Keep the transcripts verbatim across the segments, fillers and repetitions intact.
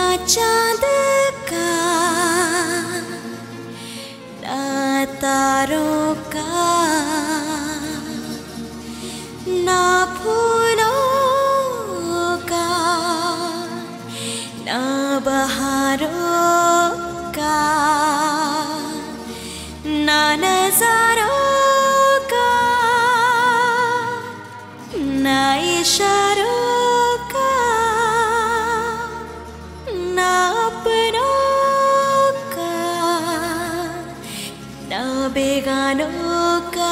चांद का ना तारों का ना फूलों का ना बहारों का ना नजारों का ना इशारों बेगानों का।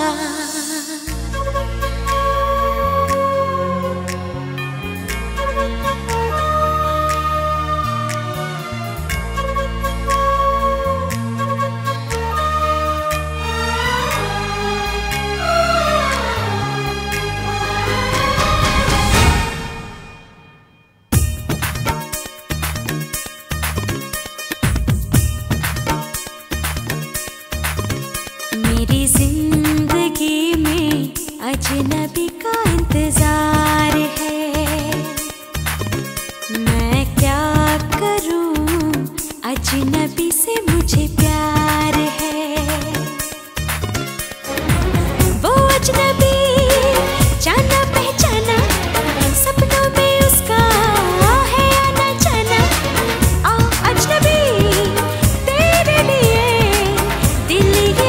मेरी जिंदगी में अजनबी का इंतजार है, मैं क्या करूं अजनबी से मुझे प्यार है। वो अजनबी जाना पहचाना सपनों में उसका है आना जाना। आ अजनबी तेरे लिए दिल ये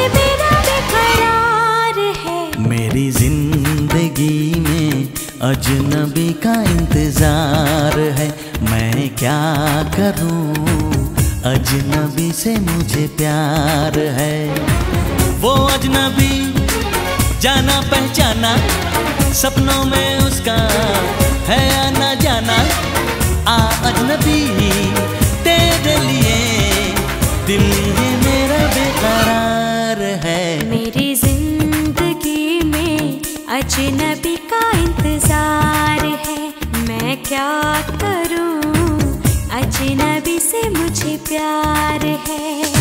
मेरी जिंदगी में अजनबी का इंतजार है, मैं क्या करूं अजनबी से मुझे प्यार है। वो अजनबी जाना पहचाना सपनों में उसका है आना जाना। आ अजनबी तेरे लिए दिल ये मेरा बेकरार है। मेरी अजनबी का इंतजार है, मैं क्या करूं अजनबी से मुझे प्यार है।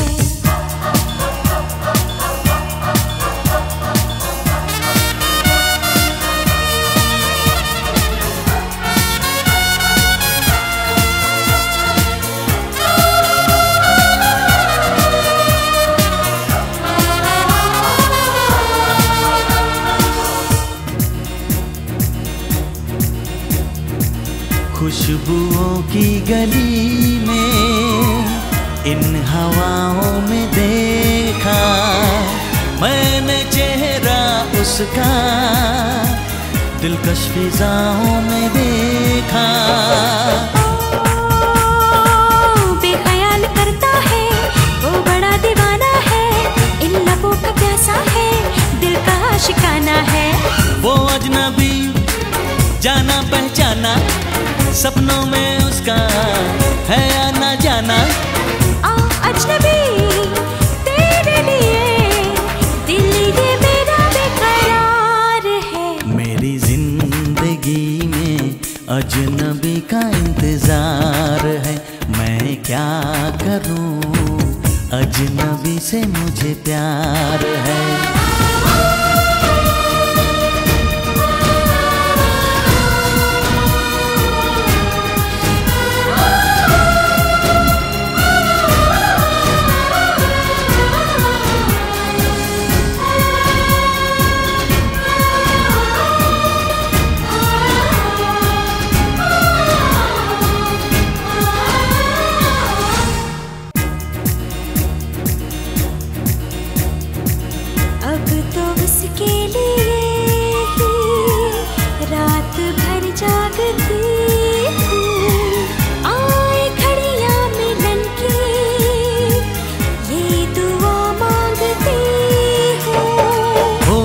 खुशबुओं की गली में इन हवाओं में देखा मैंने चेहरा उसका, दिलकश फिजाओं में देखा। बेख्याल करता है वो बड़ा दीवाना है, इन लबों का प्यासा है दिल का आशिकाना है। वो अजनबी जाना पहचाना सपनों में उसका है आना जाना। आ अजनबी तेरे लिए दिल ये मेरा बेकरार है। मेरी जिंदगी में अजनबी का इंतजार है, मैं क्या करूं अजनबी से मुझे प्यार है। अब तो उसके लिए ही रात भर जागती हूँ, आए घड़ियाँ मिलन की ये दुआ मांगती हूँ। हो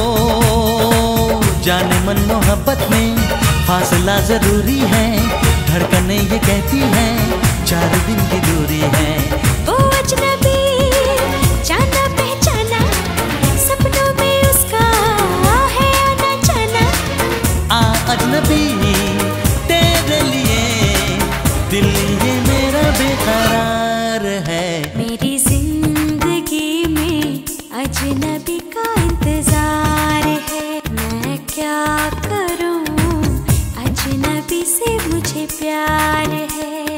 जाने मन मोहब्बत में फासला जरूरी है, धड़कने ये कहती हैं चार दिन की दूरी है। वो अजनबी जाना पहचाना सपनों में उसका है आना जाना। आ अजनबी तेरे लिए दिल ये मेरा बेकरार है। मेरी जिंदगी में अजनबी का इंतजार है, मैं क्या करूं अजनबी से मुझे प्यार है।